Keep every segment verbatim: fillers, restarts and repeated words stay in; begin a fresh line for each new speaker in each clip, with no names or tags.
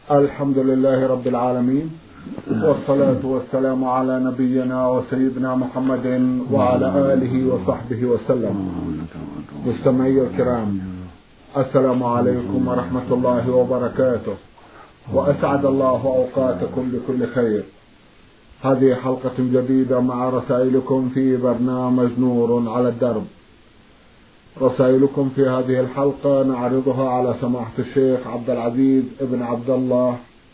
الحمد لله رب العالمين، والصلاة والسلام على نبينا وسيدنا محمد وعلى آله وصحبه وسلم. مستمعي الكرام، السلام عليكم ورحمة الله وبركاته، وأسعد الله أوقاتكم بكل خير. هذه حلقة جديدة مع رسائلكم في برنامج نور على الدرب. رسائلكم في هذه الحلقة نعرضها على سماحة الشيخ عبد العزيز ابن عبد الله.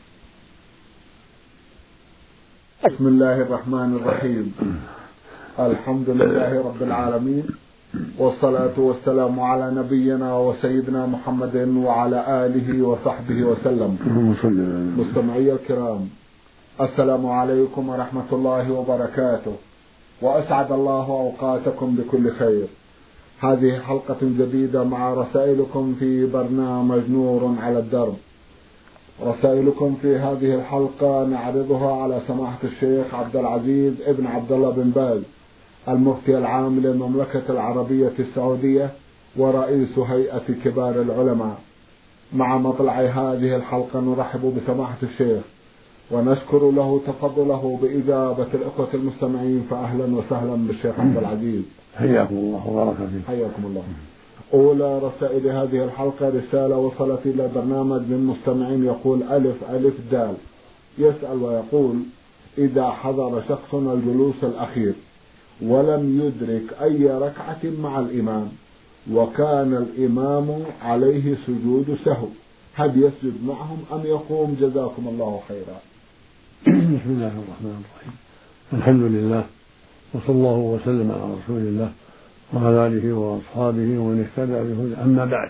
بسم الله الرحمن الرحيم. الحمد لله رب العالمين، والصلاة والسلام على نبينا وسيدنا محمد وعلى آله وصحبه وسلم. مستمعي الكرام، السلام عليكم ورحمة الله وبركاته، وأسعد الله أوقاتكم بكل خير. هذه حلقة جديدة مع رسائلكم في برنامج نور على الدرب. رسائلكم في هذه الحلقة نعرضها على سماحة الشيخ عبد العزيز ابن عبد الله بن باز، المفتي العام للمملكة العربية السعودية ورئيس هيئة كبار العلماء. مع مطلع هذه الحلقة نرحب بسماحة الشيخ ونشكر له تفضله بإجابة الإخوة المستمعين، فأهلا وسهلا بالشيخ عبد العزيز.
حياكم الله وبارك فيكم.
حياكم الله. أولى رسائل هذه الحلقة رسالة وصلت إلى برنامج من مستمعين يقول ألف ألف دال، يسأل ويقول: إذا حضر شخصنا الجلوس الأخير ولم يدرك أي ركعة مع الإمام وكان الإمام عليه سجود سهو، هل يسجد معهم أم يقوم؟ جزاكم الله خيرا.
بسم الله الرحمن الرحيم. الحمد لله، وصلى الله وسلم على رسول الله وعلى آله وأصحابه ومن اهتدى بهداه. أما بعد،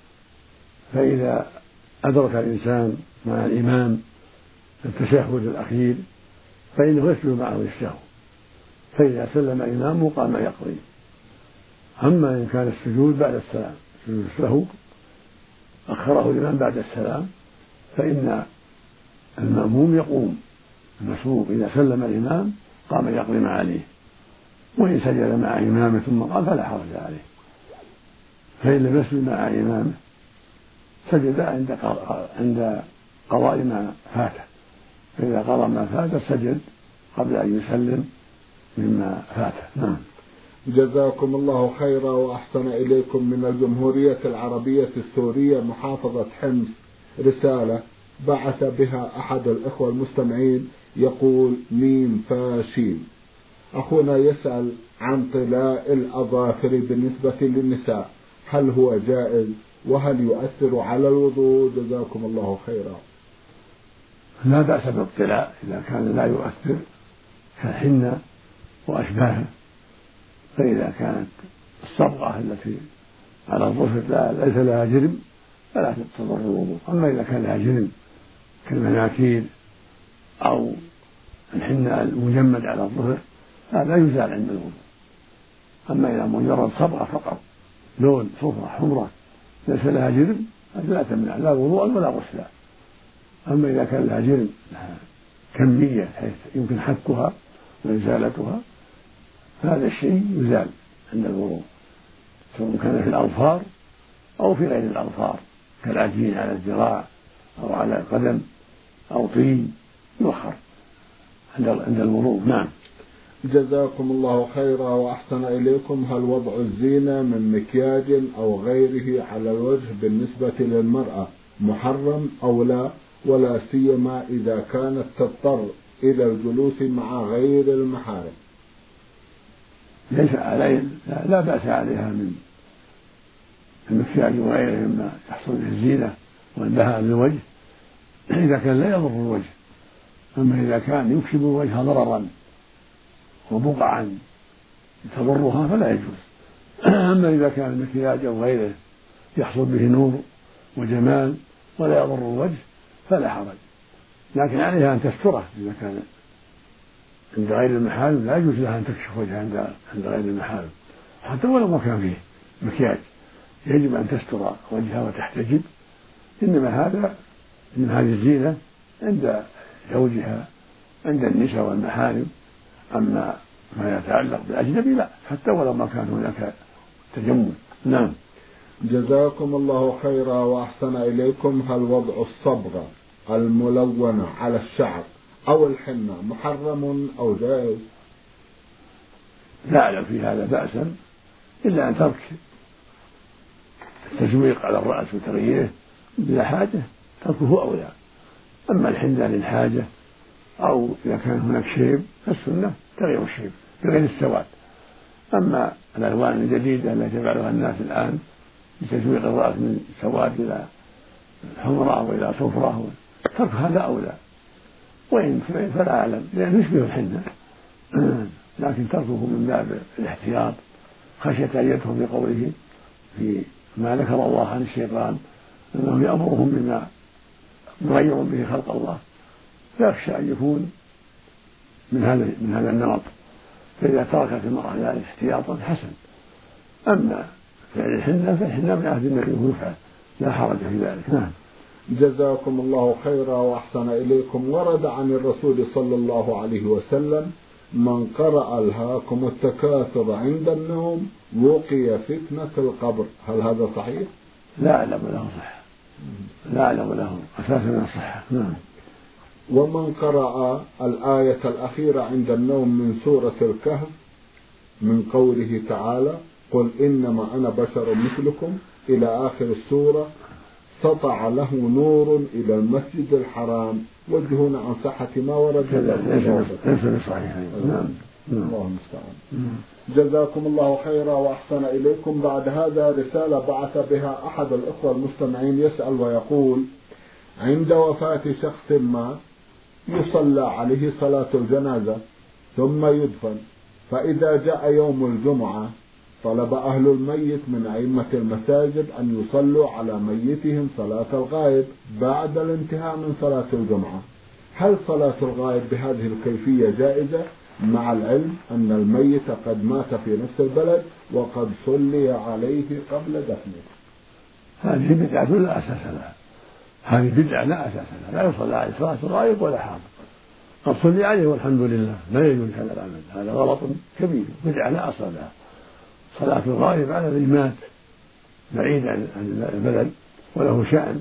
فإذا أدرك الإنسان مع الإمام التشهد الأخير فإنه يسجد معه السهو، فإذا سلم الإمام قام يقضي. أما إن كان السجود بعد السلام، سجود السهو أخره الإمام بعد السلام، فإن المأموم يقوم المسبوق إذا سلم الإمام قام يقضي ما عليه، وإن سجد مع إمامه ثم قام فلا حرج عليه. فإن لم يسجد مع إمامه سجد عند عند قضاء ما فاته، فإذا قضى ما فاته سجد قبل أن يسلم مما فاته. نعم.
جزاكم الله خيرا وأحسن إليكم. من الجمهورية العربية السورية محافظة حمص رسالة بعث بها أحد الإخوة المستمعين يقول: ميم فاشين. أخونا يسأل عن طلاء الأظافر بالنسبة للنساء، هل هو جائز وهل يؤثر على الوضوء؟ جزاكم الله خيرا.
لا بأس بالطلاء إذا كان لا يؤثر كالحنة وأشباهه، فإذا كانت الصبغة التي على الظفر ليس لها جرم فلا تضر الوضوء. أما إذا كان لها جرم كالمناكير أو الحنة المجمد على الظفر هذا يزال عند الوضوء. أما إذا مجرد صبغة فقط، لون صفرة حمرة ليس لها جرم، هذا لا تمنع لا وضوءا ولا غسلا. أما إذا كان لها جرم لها كمية حيث يمكن حكها وإزالتها، هذا الشيء يزال عند الوضوء، سواء كان في الأظفار أو في غير الأظفار كالعجين على الذراع أو على القدم أو طين يؤخر عند الوضوء. نعم.
جزاكم الله خيرا وأحسن إليكم. هل وضع الزينة من مكياج أو غيره على الوجه بالنسبة للمرأة محرم أو لا، ولا سيما إذا كانت تضطر إلى الجلوس مع غير المحارم؟
ليس عليه، لا بأس عليها من المكياج وغيره مما يحصل به الزينة والبهاء للوجه إذا كان لا يضر الوجه. أما إذا كان يكسب الوجه ضررا وبقعا تضرها فلا يجوز. أما إذا كان المكياج أو غيره يحصل به نور وجمال ولا يضر الوجه فلا حرج، لكن عليها أن تستره. إذا كان عند غير المحارم لا يجوز لها أن تكشف وجهها عند عند غير المحارم، حتى ولو ما كان فيه مكياج يجب أن تستر وجهها وتحتجب. إنما هذا من هذه الزينة عند زوجها عند النساء والمحارم. أما ما يتعلق بالأجنبي لا، حتى ولو ما كان هناك تجمل. نعم.
جزاكم الله خيرا وأحسن إليكم. هل وضع الصبغة الملونة على الشعر أو الحنة محرم أو جائز؟
لا أعلم في هذا بأسا إلا أن ترك التزويق على الرأس وتغييره بلا حاجة تركه أولى. أما الحنة للحاجة أو إذا كان هناك شيب فالسنة تغيير الشيب بغير السواد. أما الألوان الجديدة التي يفعلها الناس الآن بتزويق الرأس من سواد إلى حمراء وإلى صفرة ترك هذا أولى، وإن فلا أعلم لأنه يشبه الحنة لكن تركه من باب الاحتياط خشية أن يدخل في قوله في ما ذكر الله عن الشيطان أنه يأمرهم بما يغير به خلق الله، فيخشى أن يكون من هذا من هذا النمط، فإذا تركت المرأة ذلك احتياطا حسن. أما فعل الحنة فالحنة من عهد النبي ويفعل لا حرج في ذلك. نعم.
جزاكم الله خيرا وأحسن إليكم. ورد عن الرسول صلى الله عليه وسلم: من قرأ ألهاكم التكاثر عند النوم وقي فتنة القبر. هل هذا صحيح؟
لا أعلم له صحة، لا أعلم له أساسا من الصحة. نعم.
ومن قرأ الآية الأخيرة عند النوم من سورة الكهف من قوله تعالى: قل إنما أنا بشر مثلكم إلى آخر السورة سطع له نور إلى المسجد الحرام. وجهنا عن صحة ما ورد
ليس بصحيح. نعم.
الله المستعان. جزاكم الله خيرا وأحسن إليكم. بعد هذا رسالة بعث بها أحد الأخوة المستمعين يسأل ويقول: عند وفاة شخص ما يصلى عليه صلاة الجنازة ثم يدفن، فإذا جاء يوم الجمعة طلب أهل الميت من أئمة المساجد أن يصلوا على ميتهم صلاة الغائب بعد الانتهاء من صلاة الجمعة. هل صلاة الغائب بهذه الكيفية جائزة مع العلم أن الميت قد مات في نفس البلد وقد صلي عليه قبل دفنه؟
هذه بدعة لا أساس لها، هذه بدعة لا أساس لها، لا يصلى عليه صلاة الغائب ولا حاضر، قد صلي عليه والحمد لله، لا يجوز هذا العمل، هذا غلط كبير، بدعة لا أصل لها. صلاة الغائب على الذي مات بعيد عن البلد وله شأن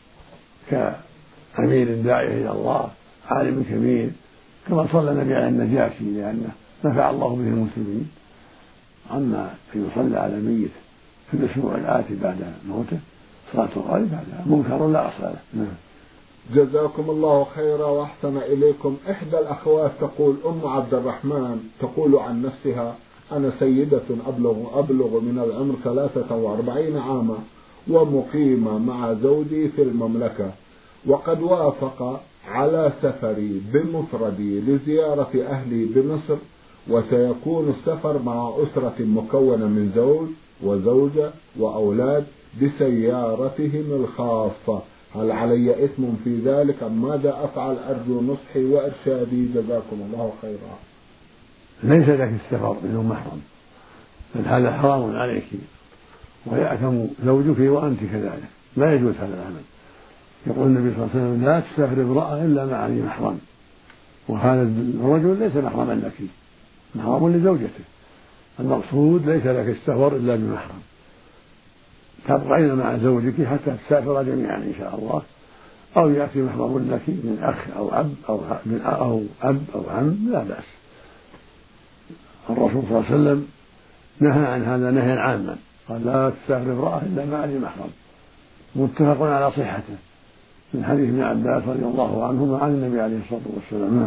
كأمير داعية إلى الله عالم كبير، كما صلى النبي على النجاشي لأنه نفع الله به المسلمين. أما أن يصلى على ميت في الأسبوع الآتي بعد موته صلاة الغائب هذا منكر لا أصل له.
جزاكم الله خيرا وأحسن إليكم. إحدى الأخوات تقول: أم عبد الرحمن تقول عن نفسها: أنا سيدة أبلغ, أبلغ من العمر ثلاثة وأربعين عاما ومقيمة مع زوجي في المملكة، وقد وافق على سفري بمفردي لزيارة أهلي بمصر، وسيكون السفر مع أسرة مكونة من زوج وزوجة وأولاد بسيارتهم الخاصة. هل علي إثم في ذلك أم ماذا أفعل؟ أرجو نصحي وإرشادي جزاكم الله خيرا.
ليس لك السفر بدون محرم، بل هذا حرام عليك ويأثم زوجك وأنت كذلك، لا يجوز هذا العمل. يقول النبي صلى الله عليه وسلم: لا تسافر امرأة إلا مع ذي محرم، وهذا الرجل ليس محرما لك، محرم لزوجته. المقصود ليس لك السفر إلا بمحرم، تبقين مع زوجك حتى تسافر جميعا إن شاء الله، أو يأتي محرم لك من أخ أو أب أو من أو أب أو عم لا بأس. الرسول صلى الله عليه وسلم نهى عن هذا نهيا عاما، قال: لا تسافر امرأة إلا مع ذي محرم، متفق على صحته من حديث ابن عباس رضي الله عنهما عن النبي عليه الصلاة والسلام.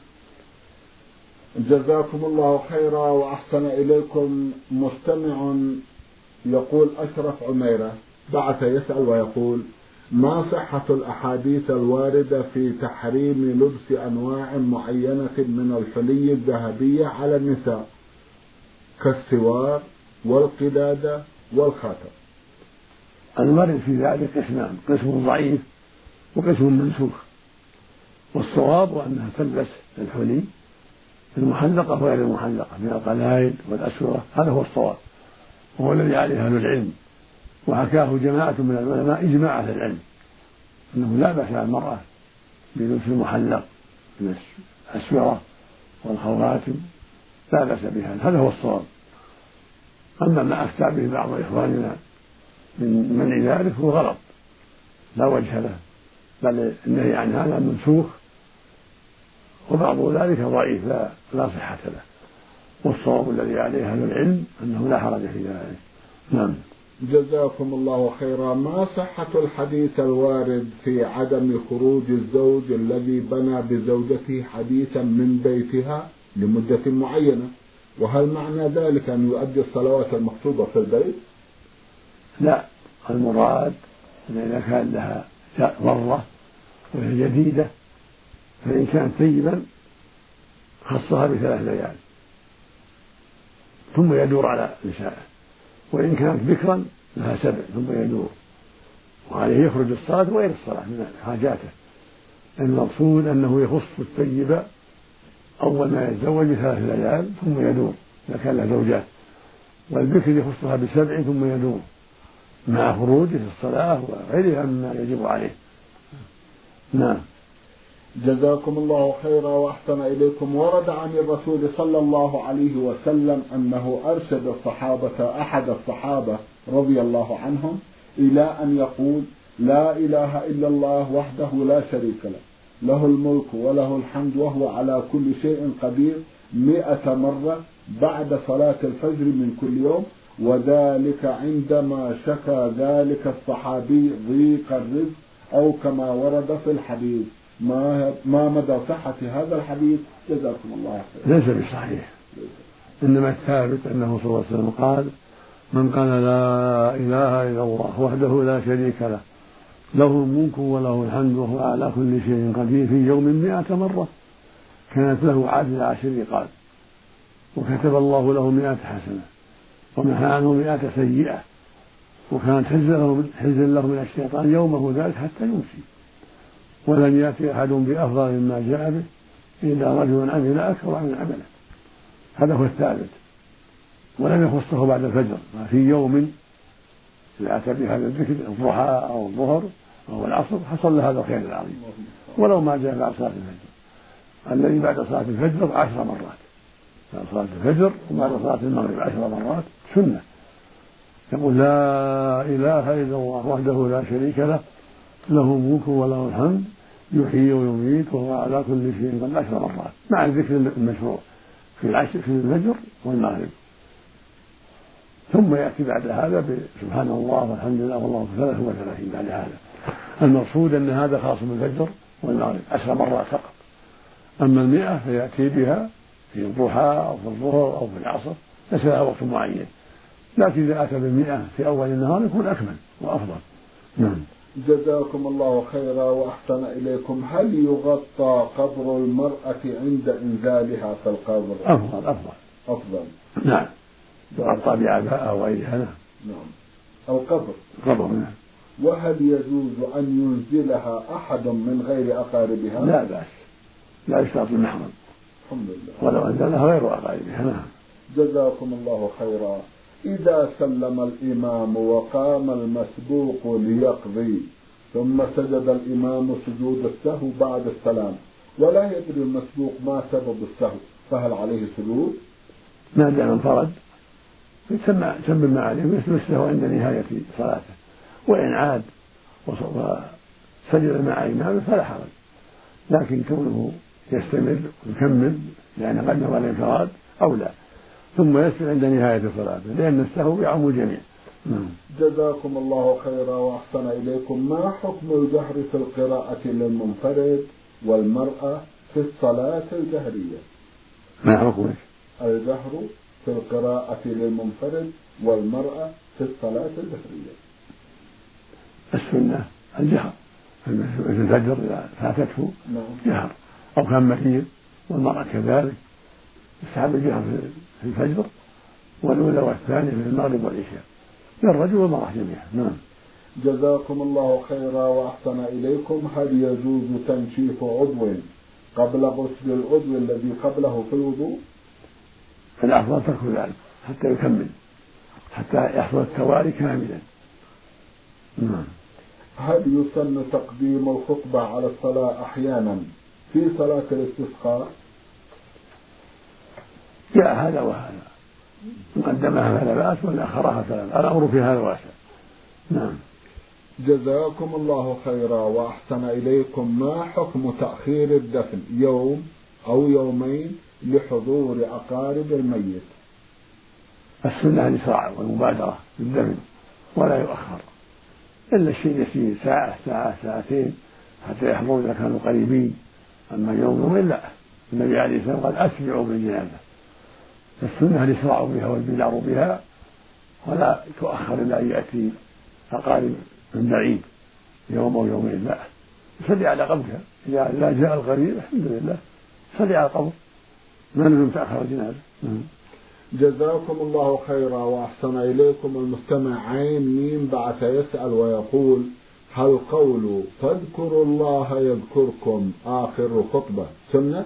جزاكم الله خيرا وأحسن إليكم. مستمع يقول: أشرف عميرة بعث يسأل ويقول: ما صحة الأحاديث الواردة في تحريم لبس أنواع معينة من الحلي الذهبية على النساء كالسوار والقلادة والخاتم؟
الورد في ذلك قسمان: قسم ضعيف وقسم منسوخ، والصواب أنها تلبس الحلي المحلقة وغير المحلقة من القلائد والأسورة، هذا هو الصواب وهو الذي عليه أهل العلم، وحكاه جماعة من العلماء إجماع أهل العلم أنه لا بأس على المرأة بلبس المحلق من الأسورة والخواتم، لا بأس بها، هذا هو الصواب. أما ما أفتى به بعض إخواننا من منع ذلك هو غلط لا وجه له، بل النهي عن هذا منسوخ، وبعض ذلك ضعيف لا, لا صحة له، والصواب الذي عليه أهل العلم أنه لا حرج في ذلك. نعم.
جزاكم الله خيرا. ما صحة الحديث الوارد في عدم خروج الزوج الذي بنى بزوجته حديثا من بيتها لمدة معينة؟ وهل معنى ذلك أن يؤدي الصلوات المكتوبة في البيت؟
لا، المراد أن إذا كان لها ضرة وهي جديدة فإن كان طيبا خصها بثلاث ليال ثم يدور على نسائه، وإن كانت بكرا لها سبع ثم يدور، وعليه يخرج الصلاة وغير الصلاة من حاجاته. المقصود أنه يخص الطيب أول ما يتزوج بثلاث ليال ثم يدور إذا كان له زوجات، والبكر يخصها بسبع ثم يدور مع خروجه في الصلاة وغيرها مما يجب عليه. نعم.
جزاكم الله خيرا وأحسن إليكم. ورد عن الرسول صلى الله عليه وسلم أنه أرشد الصحابة أحد الصحابة رضي الله عنهم إلى أن يقول: لا إله إلا الله وحده لا شريك له، له الملك وله الحمد وهو على كل شيء قدير، مئة مرة بعد صلاة الفجر من كل يوم، وذلك عندما شكى ذلك الصحابي ضيق الرزق، أو كما ورد في الحديث. ما ما مدى صحة هذا الحديث؟ جزاكم الله خيرا.
ليس بصحيح، إنما الثابت أنه صلى الله عليه وسلم قال: من قال لا إله إلا الله وحده لا شريك له، له الملك وله الحمد وهو على كل شيء قدير، في يوم مئة مرة كانت له عادل عشر رقاب، وكتب الله له مئة حسنة ومحى عنه مئة سيئة، وكانت حزا له من الشيطان يومه ذلك حتى يمسي، ولم يأتي أحد بأفضل مما جاء به إلا رجل عمل أكثر من عمله. هذا هو الثابت، ولم يخصه بعد الفجر، ما في يوم إذا أتى بهذا الذكر الضحى أو الظهر أو العصر حصل له هذا الخير العظيم، ولو ما جاء بعد صلاة الفجر. الذي بعد صلاة الفجر عشر مرات، بعد صلاة الفجر وبعد صلاة المغرب عشر مرات سنة. يقول: لا إله إلا الله وحده لا شريك له، له الملك وله الحمد يحيي ويميت وهو على كل شيء قدير، عشر مرات مع الذكر المشروع في العشر في الفجر والمغرب. ثم يأتي بعد هذا بسبحان الله والحمد لله والله ثلاث وثلاثين بعد هذا. المقصود أن هذا خاص بالفجر والمغرب عشر مرات فقط. أما المئة فيأتي بها في الضحى أو في الظهر أو في العصر، ليس لها وقت معين، لكن إذا أتى بالمئة في أول النهار يكون أكمل وأفضل. نعم.
جزاكم الله خيرا وأحسن إليكم. هل يغطى قبر المرأة عند إنزالها في القبر؟
أفضل أفضل
أفضل.
نعم، يغطى بعباءة أو غيرها.
نعم. القبر.
القبر. نعم.
وهل يجوز أن ينزلها أحد من غير أقاربها؟
لا بأس، لا يشترط المحرم.
الحمد لله.
ولو أنزلها غير أقاربها. نعم.
جزاكم الله خيرا. إذا سلم الإمام وقام المسبوق ليقضي ثم سجد الإمام سجود السهو بعد السلام ولا يدري المسبوق ما سبب السهو، فهل عليه سجود؟
ما دام انفرد يسمى ما عليه مثل السهو عند نهاية صلاته، وإن عاد وسجد مع إمامه فلا حرج، لكن كونه يستمر ويكمل لأن قد نوى الانفراد أو لا، ثم يسجد عند نهاية صلاته لأن السهو يعم الجميع.
جزاكم الله خيرا وأحسن إليكم. ما حكم الجهر في القراءة للمنفرد والمرأة في الصلاة الجهرية؟
ما حكمه؟
الجهر في القراءة للمنفرد والمرأة في الصلاة الجهرية.
السنة الجهر في الفجر إذا فاتته جهر، أو كان مريض والمرأة كذلك يستحب الجهر في الفجر والأولى والثانية في المغرب والعشاء للرجل والمرأة جميعا. نعم.
جزاكم الله خيرا وأحسن إليكم. هل يجوز تنشيف عضو قبل غسل العضو الذي قبله في الوضوء؟
الأفضل ترك ذلك حتى يكمل، حتى يحصل التوالي كاملا. نعم.
هل يسن تقديم الخطبة على الصلاة أحيانا في صلاة الاستسقاء؟
جاء هذا وهذا، مقدمها فلا بأس ولا أخرها فلا بأس، الأمر في هذا واسع. نعم.
جزاكم الله خيرا وأحسن إليكم. ما حكم تأخير الدفن يوم أو يومين لحضور أقارب الميت؟
السنة الإسراع والمبادرة بالدفن ولا يؤخر إلا الشيء يسير، ساعة ساعة ساعتين حتى يحضروا إذا كانوا قريبين. أما يوم يومين لا، النبي عليه الصلاة والسلام قال أسرعوا بالجنازة، فالسنة الإسراع بها والبدار بها ولا تؤخر إلا أن يأتي أقارب من بعيد يوم أو يومين، لا يصلي على قبرها. إذا لا جاء القريب الحمد لله صلي على القبر، ما لازم تأخر الجنازة.
جزاكم الله خيرا وأحسن إليكم. المستمع عين ميم بعث يسأل ويقول: هل قول فاذكروا الله يذكركم آخر خطبة سنة؟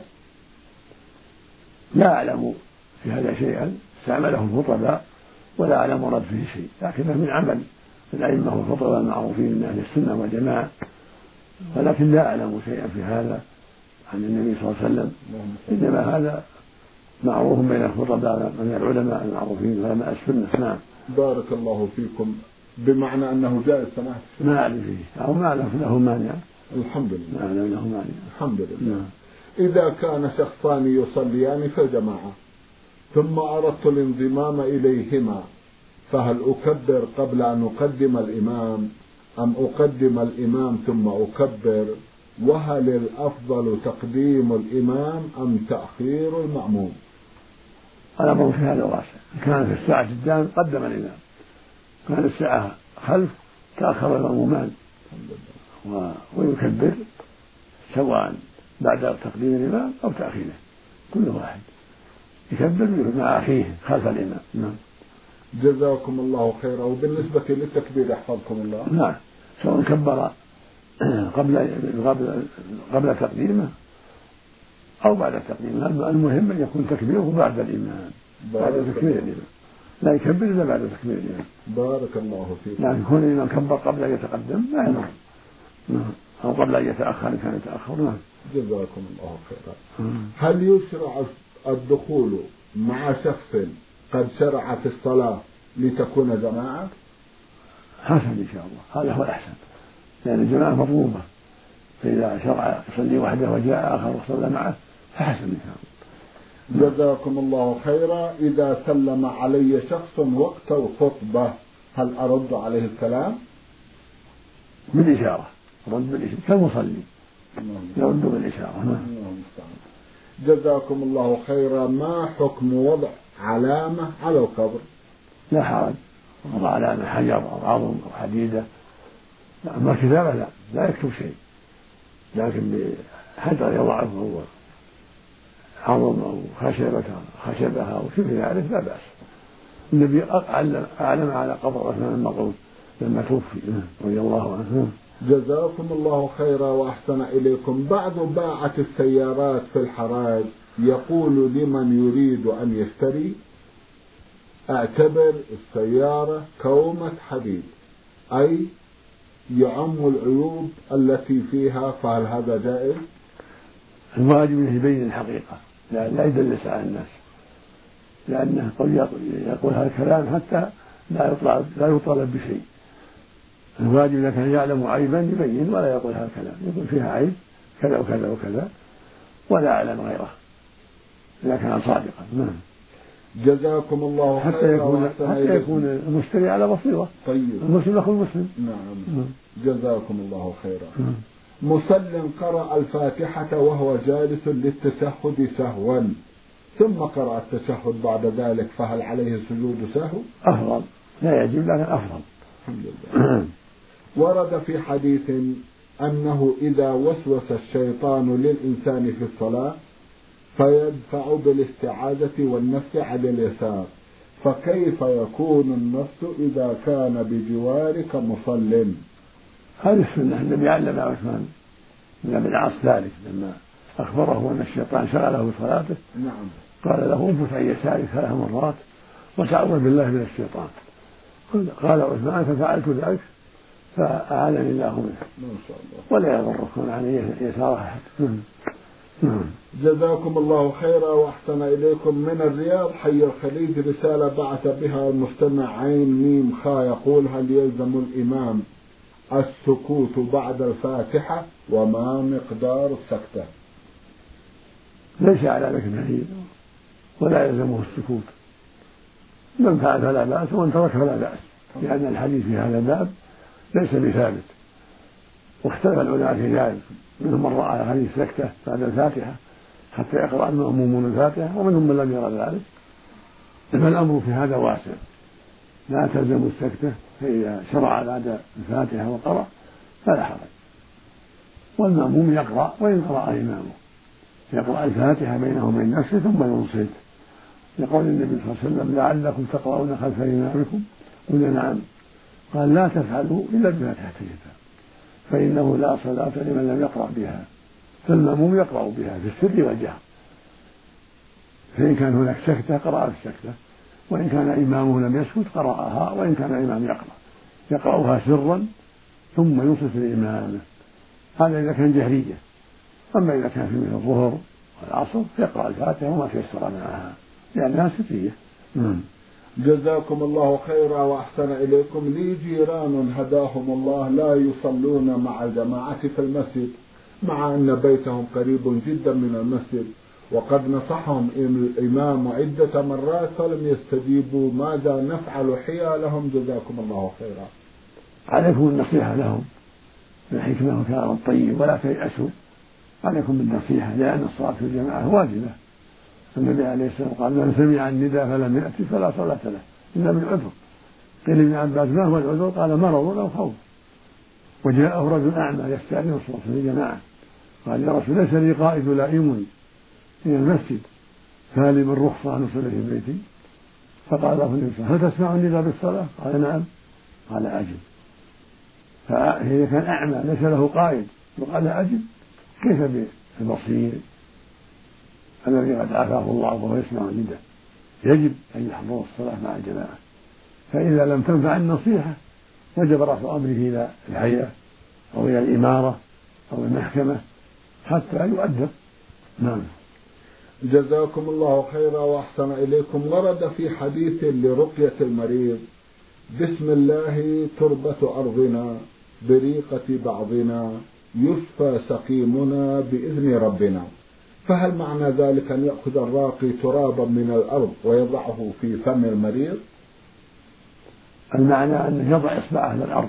لا أعلم في هذا شيئا استعمله الخطباء ولا أعلم رد فيه شيء، لكنه من عمل الأئمة والخطباء المعروفين من أهل السنة والجماعة، ولكن لا أعلم شيئا في هذا عن النبي صلى الله عليه وسلم، إنما هذا معروف بين الخطباء من العلماء المعروفين علماء السنة. نعم.
بارك الله فيكم. بمعنى أنه جائز سماحة؟
ما أعلم فيه أو ما أعلم له مانع.
الحمد لله.
ما أعلم له مانع.
الحمد لله.
نعم.
إذا كان شخصان يصليان في الجماعة ثم أردت الانضمام إليهما، فهل أكبر قبل أن أقدم الإمام أم أقدم الإمام ثم أكبر؟ وهل الأفضل تقديم الإمام أم تأخير المأموم؟
الأمر في هذا واسع. كان في الساعة قدام قدم الإمام، كان الساعة خلف تأخر المأمومان ويكبر سواء بعد تقديم الإمام أو تأخيره، كل واحد يكبر مع أخيه خلف الإمام. نعم.
جزاكم الله خيرا. وبالنسبة للتكبير يحفظكم الله،
نعم، سواء كبر قبل قبل قبل تقديمه أو بعد تقديمه، المهم أن يكون تكبيره بعد الإمام، بعد تكبير الإمام، لا يكبر إلا بعد تكبير الإمام.
بارك الله فيكم.
لكن يكون الإمام كبر قبل أن يتقدم لا يضر، أو قبل أن يتأخر إن كان يتأخر. نعم.
جزاكم الله خيرا. هل يشرع الدخول مع شخص قد شرع في الصلاة لتكون جماعة؟
حسن إن شاء الله، هذا هو الأحسن، لأن الجماعة مطلوبة، فإذا شرع يصلي وحده وجاء آخر وصلى معه فحسن إن شاء الله.
جزاكم الله خيرا. إذا سلم علي شخص وقت الخطبة هل أرد عليه السلام؟
بالإشارة، رد بالإشارة كالمصلي، يرد بالإشارة.
جزاكم الله خيرا. ما حكم وضع علامة على القبر؟
لا حرج، وضع علامة حجر أو عظم أو حديدة، أما الكتابة لا لا يكتب شيء، لكن بحجر يضعه هو عظم أو خشبة خشبها أو شبه ذلك لا بأس. النبي أعلم على قبر عثمان المقعود لما توفي رضي الله عنه.
جزاكم الله خيرا وأحسن إليكم. بعض باعة السيارات في الحراج يقول لمن يريد أن يشتري: اعتبر السيارة كومة حديد، أي يعم العيوب التي فيها، فهل هذا جائز؟
الواجب أن يبين الحقيقة، لا, لا يدلس على الناس، لأنه قد يقول هذا الكلام حتى لا يطلب لا يطالب بشيء. الواجب إذا كان يعلم عيبا يبين ولا يقول هذا الكلام، يقول فيها عيب كذا وكذا وكذا ولا أعلم غيره إذا كان صادقا. نعم.
جزاكم الله خيرا.
حتى يكون حتى يكون المشتري على بصيرة.
طيب.
المسلم أخو المسلم.
نعم. نعم. جزاكم الله خيرا. نعم. مسلم قرأ الفاتحة وهو جالس للتشهد سهوا ثم قرأ التشهد بعد ذلك، فهل عليه سجود سهو؟
أفضل، لا يجب لكن أفضل.
الحمد لله. ورد في حديث أنه إذا وسوس الشيطان للإنسان في الصلاة فيدفع بالاستعاذة والنفس على اليسار، فكيف يكون النفس إذا كان بجوارك مصل؟
هذه السنة النبي علم عثمان بن أبي العاص ذلك لما أخبره أن الشيطان شغله بصلاته.
نعم.
قال له انفث عن يسارك ثلاث مرات وتعوذ بالله من الشيطان. قال عثمان ففعلت ذلك فأعانني الله منه.
ما شاء الله.
ولا يضركم عن يسار أحد.
جزاكم الله خيرا وأحسن إليكم. من الرياض حي الخليج رسالة بعث بها المستمع عين ميم خا يقول: هل يلزم الإمام السكوت بعد الفاتحة وما مقدار السكتة؟
ليس على ذلك دليل ولا يلزمه السكوت، من فعل فلا بأس ومن ترك فلا بأس، لأن الحديث في هذا الباب ليس بثابت، واختلف العلماء في ذلك، منهم من رأى هذه السكتة بعد الفاتحة حتى يقرأ المأمومون الفاتحة، ومنهم من لم يرى ذلك، فالأمر في هذا واسع، لا تلزم السكتة، فإذا شرع بعد الفاتحة وقرأ فلا حرج، والمأموم يقرأ وإن قرأ إمامه، يقرأ الفاتحة بينه وبين نفسه ثم ينصت، يقول النبي صلى الله عليه وسلم لعلكم تقرؤون خلف إمامكم، قلنا نعم، قال لا تفعلوا إلا بفاتحة الكتاب فإنه لا صلاة لمن لم يقرأ بها، فالمأموم يقرأ بها في السر والجهر، فإن كان هناك سكتة قرأ السكتة، وإن كان إمامه لم يسكت قرأها، وإن كان الإمام يقرأ يقرأها سرا ثم ينصت لإمامه، هذا إذا كان جهرية. أما إذا كان في مثل الظهر والعصر يقرأ الفاتحة وما تيسر معها لأنها سرية.
جزاكم الله خيرا وأحسن إليكم. لي جيران هداهم الله لا يصلون مع الجماعة في المسجد، مع أن بيتهم قريب جدا من المسجد، وقد نصحهم الإمام عدة مرات فلم يستجيبوا، ماذا نفعل حيالهم؟ جزاكم الله خيرا.
عليكم النصيحة لهم بالحكمة وكلام الطيب ولا تيأسوا، عليكم بالنصيحة، لأن الصلاة في الجماعة واجبة، النبي عليه السلام قال من سمع النداء فلم يأتي فلا صلاة له إلا من عذر. قيل ابن عباس ما هو العذر؟ قال مرض أو خوف. وجاءه رجل أعمى يستأذن الصلاة في الجماعة، قال يا رسول ليس لي قائد لائمني إلى المسجد فهل من رخصة أن أصلي في بيتي؟ فقال له النبي هل تسمع النداء بالصلاة؟ قال نعم، قال أجب. فإذا كان أعمى ليس له قائد وقال أجب، كيف بالبصير الذي قد عافاه الله وهو يسمع النداء؟ يجب أن يحضر الصلاة مع الجماعة، فإذا لم تنفع النصيحة وجب رفع أمره إلى الهيئة أو إلى الإمارة أو المحكمة حتى يؤدب. نعم.
جزاكم الله خيرا وأحسن إليكم. ورد في حديث لرقية المريض بسم الله تربة أرضنا بريقة بعضنا يشفى سقيمنا بإذن ربنا، فهل معنى ذلك أن يأخذ الراقي ترابا من الأرض ويضعه في فم المريض؟
المعنى أنه يضع إصبعه على الأرض،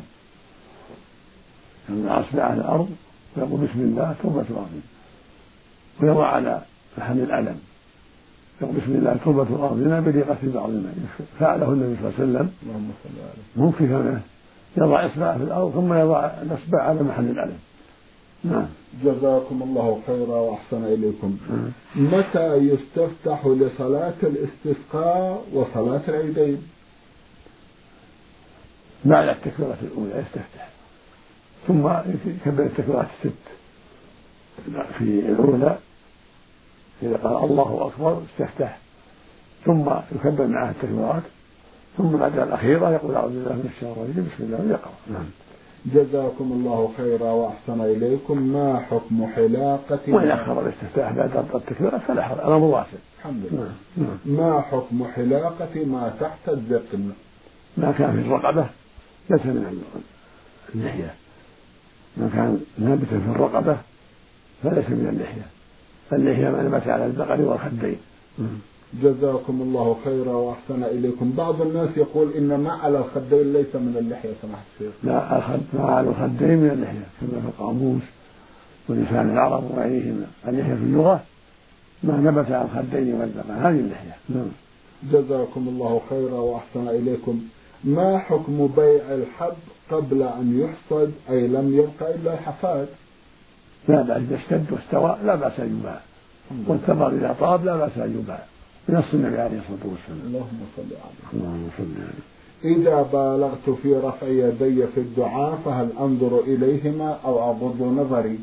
يضع إصبعه على الأرض ويقول بسم الله تربة أرضنا، ويضع على محل الألم يقول بسم الله تربة أرضنا بريقة بعضنا، فعله النبي صلى الله عليه وسلم مو في فمه، يضع إصبعه في الأرض ثم يضع الإصبع على محل الألم. نعم.
جزاكم الله خيرا وأحسن إليكم. متى يستفتح لصلاة الاستسقاء وصلاة العيدين؟
بعد التكبيرة الأولى يستفتح، ثم يكبر التكبيرات الست في الأولى، إذا قال الله أكبر استفتح، ثم يكبر معها التكبيرات، ثم بعد الأخيرة يقول أعوذ بالله من الشيطان الرجيم بسم الله ويقرأ. نعم.
جزاكم الله خيرا وأحسن إليكم. ما حكم حلاقة؟
وإن أخر الاستفتاح بعد التكبيرات فلا حرج، الأمر واسع.
الحمد لله. نعم. ما حكم حلاقة ما تحت الذقن؟
ما كان في الرقبة ليس من اللحية، ما كان نابتا في الرقبة فليس من اللحية، اللحية ما نبت على البقر والخدين.
جزاكم الله خيرا وأحسن إليكم. بعض الناس يقول إن ما على الخدين ليس من اللحية، سمحت الشيخ.
لا، ما على الخدين من اللحية كما في القاموس ولسان العرب وغيرهما، اللحية في اللغة ما نبت على الخدين والبقر، هذه اللحية. نعم.
جزاكم الله خيرا وأحسن إليكم. ما حكم بيع الحب قبل أن يحصد، أي لم يبقى إلا الحفاد؟
لا بأس، إذا اشتد واستوى لا بأس أن يباع، والثمر إذا طاب لا بأس أن يباع، بنص النبي عليه الصلاة والسلام.
اللهم صل عليه.
اللهم صل عليه.
إذا بالغت في رفع يدي في الدعاء فهل أنظر إليهما أو أغض نظري؟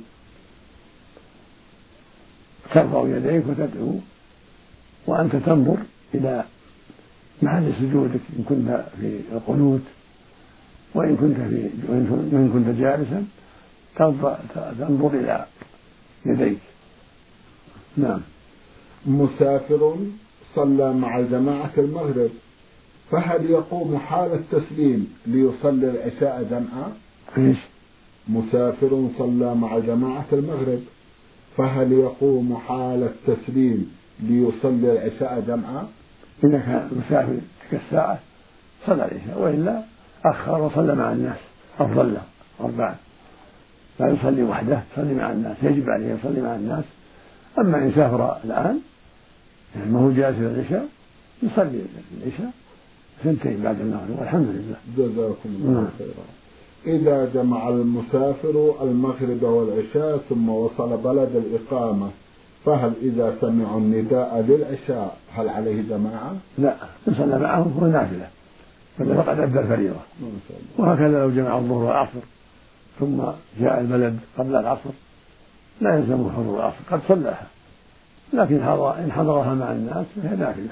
ترفع يديك وتدعو وأنت تنظر إلى محل سجودك إن كنت في القنوت، وإن كنت في وإن كنت جالسا تنظر إلى يديك. نعم.
مسافر صلى مع جماعة المغرب فهل يقوم حال التسليم ليصلي العشاء جمعا؟
ايش؟
مسافر صلى مع جماعة المغرب فهل يقوم حال التسليم ليصلي العشاء جمعا؟
إذا كان مسافر تلك الساعة صلى العشاء، وإلا أخر وصلى مع الناس أفضل له أربعة، لا يصلي وحده، يصلي مع الناس، يجب عليه يصلي مع الناس. أما إن سافر الآن يعني ما هو جالس العشاء يصلي العشاء سنتين بعد المغرب والحمد لله.
جزاكم الله خيرا. إذا جمع المسافر المغرب والعشاء ثم وصل بلد الإقامة فهل إذا سمعوا النداء للعشاء هل عليه جماعة؟
لا، إن صلى معهم هو نافلة فقد أدى الفريضة. وهكذا لو جمع الظهر والعصر ثم جاء البلد قبل العصر لا يلزمه حضور العصر، قد صلىها، لكن إن حضرها مع الناس فهي نافلة.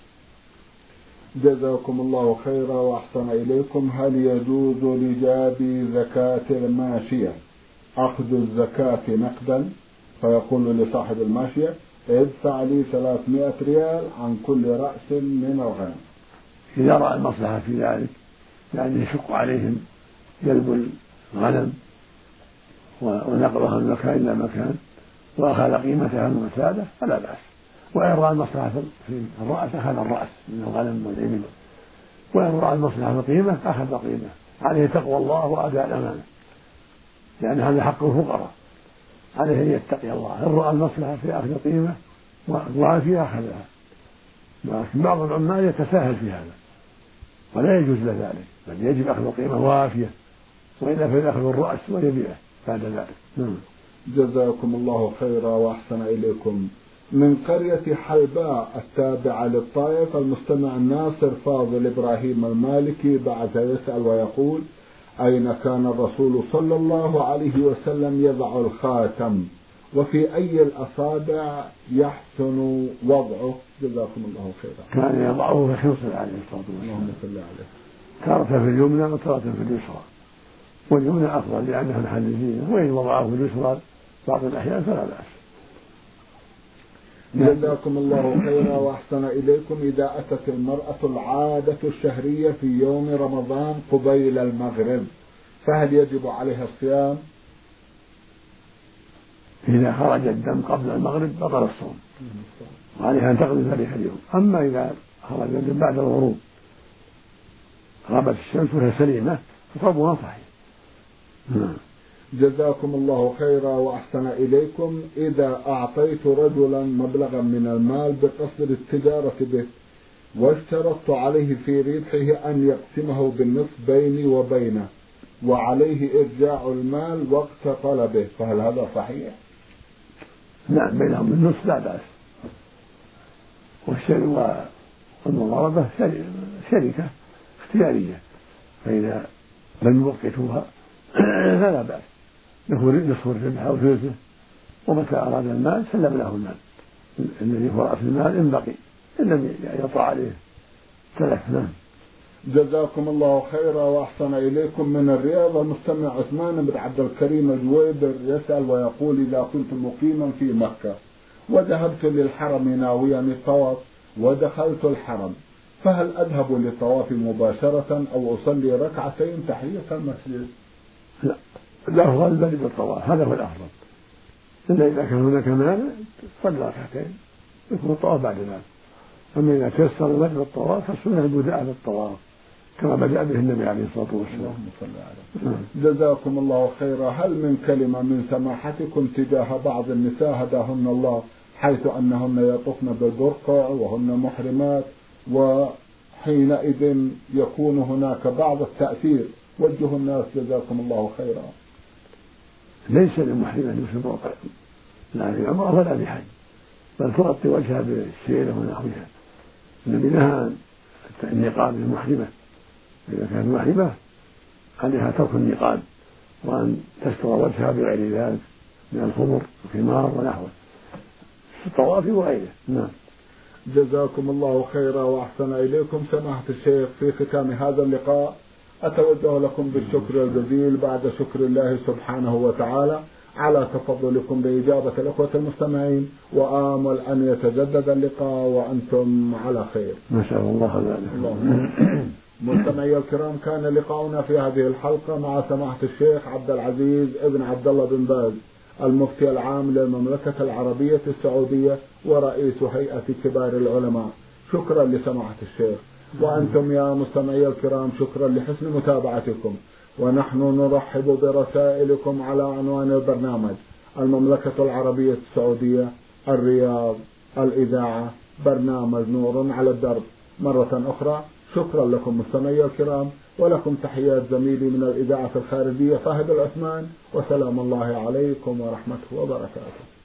جزاكم الله خيرا وأحسن إليكم. هل يجوز لجابي زكاة الماشية أخذ الزكاة نقدا فيقول لصاحب الماشية ادفع لي ثلاثمائة ريال عن كل رأس من الغنم؟
إذا رأى المصلحة في ذلك يعني يشق عليهم جلب الغنم ونقلها من مكان إلى مكان وأخذ قيمتها المعتادة فلا بأس، وإن رأى المصلحة في الرأس أخذ الرأس من الغنم والإبل، وإن رأى المصلحة في القيمة أخذ القيمة. عليه تقوى الله وأداء الأمانة، لأن هذا حق الفقراء، عليه أن يتقي الله. إن رأى المصلحة في أخذ القيمة وعافية أخذها، لكن بعض العمال يتساهل في هذا ولا يجوز له ذلك، بل يجب أخذ القيمة وعافية، وإلا فيأخذ الرأس ويبيعه بعد ذلك.
جزاكم الله خيرا وأحسن إليكم. من قرية حلباء التابعة للطائف المستمع الناصر فاضل إبراهيم المالكي بعد يسأل ويقول أين كان الرسول صلى الله عليه وسلم يضع الخاتم وفي أي الأصابع يحسن وضعه؟ جزاكم الله خيرا.
كان يضعه في خنصر عليه الصلاة والسلام، تارة في اليمنى وتارة في اليسرى، واليمنى أفضل لأنها محل زينة، وإن وضعه في اليسرى بعض الأحيان فلا بأس.
جزاكم الله خيرا وأحسن إليكم. إذا أتت المرأة العادة الشهرية في يوم رمضان قبيل المغرب فهل يجب عليها الصيام؟
إذا خرج الدم قبل المغرب بطل الصوم وعليها أن تقضي ذلك اليوم. أما إذا خرج الدم بعد الغروب غابت الشمس وهي سليمة فصومها صحيح.
جزاكم الله خيرا وأحسن إليكم. إذا أعطيت رجلا مبلغا من المال بقصد التجارة به واشترطت عليه في ربحه أن يقسمه بالنصف بيني وبينه وعليه إرجاع المال وقت طلبه فهل هذا صحيح؟
نعم، بينهم بالنصف لا بأس. والشركة والمضاربة شركة اختيارية، فإذا لم يوقتوها فلا بأس، نصف الربح أو ثلثه، ومتى أراد المال سلم له المال الذي هو رأس المال إن بقي، إن لم يطع عليه تلف. نعم.
جزاكم الله خيرا وأحسن إليكم. من الرياض المستمع عثمان بن عبد الكريم الجويبر يسأل ويقول إذا كنت مقيما في مكة وذهبت للحرم ناويا الطواف ودخلت الحرم فهل أذهب للطواف مباشرة أو أصلي ركعتين تحية المسجد؟
لا، الأفضل بل بالطواف، هذا هو الأفضل، إلا إذا كان هناك مانع صلى ركعتين يكون الطواف بعد ذلك. أما إذا تيسر الوجه بالطواف فالسنة البداء بالطواف كما بدأ به النبي عليه الصلاة والسلام.
جزاكم الله خيرا. هل من كلمة من سماحتكم تجاه بعض النساء هداهن الله حيث أنهن يطفن بالبرقع وهن محرمات وحينئذ يكون هناك بعض التأثير وجه الناس جزاكم الله خيرا؟
ليس للمحرمة لبس البرقع لا في عمره ولا في حج، بل تغطي وجهها بالسيلة ونحوها. النبي نهى النقاب للمحرمة، إذا كانت محرمة عليها ترك النقاب وأن تستر وجهها بغير ذلك من الخمر والخمار ونحوه في الطواف وغيره. نعم.
جزاكم الله خيرا وأحسن إليكم. سماحة الشيخ، في ختام هذا اللقاء أتوجه لكم بالشكر الجزيل بعد شكر الله سبحانه وتعالى على تفضلكم بإجابة الأخوة المستمعين، وآمل أن يتجدد اللقاء وأنتم على خير.
ما شاء الله ذلك.
مستمعي الكرام، كان لقاؤنا في هذه الحلقة مع سماحة الشيخ عبد العزيز ابن عبد الله بن باز المفتي العام للمملكة العربية السعودية ورئيس هيئة كبار العلماء. شكرا لسماحة الشيخ. وأنتم يا مستمعي الكرام شكرا لحسن متابعتكم، ونحن نرحب برسائلكم على عنوان البرنامج: المملكة العربية السعودية، الرياض، الإذاعة، برنامج نور على الدرب. مرة أخرى شكرا لكم مستمعي الكرام، ولكم تحيات زميلي من الإذاعة الخارجية فهد العثمان، وسلام الله عليكم ورحمته وبركاته.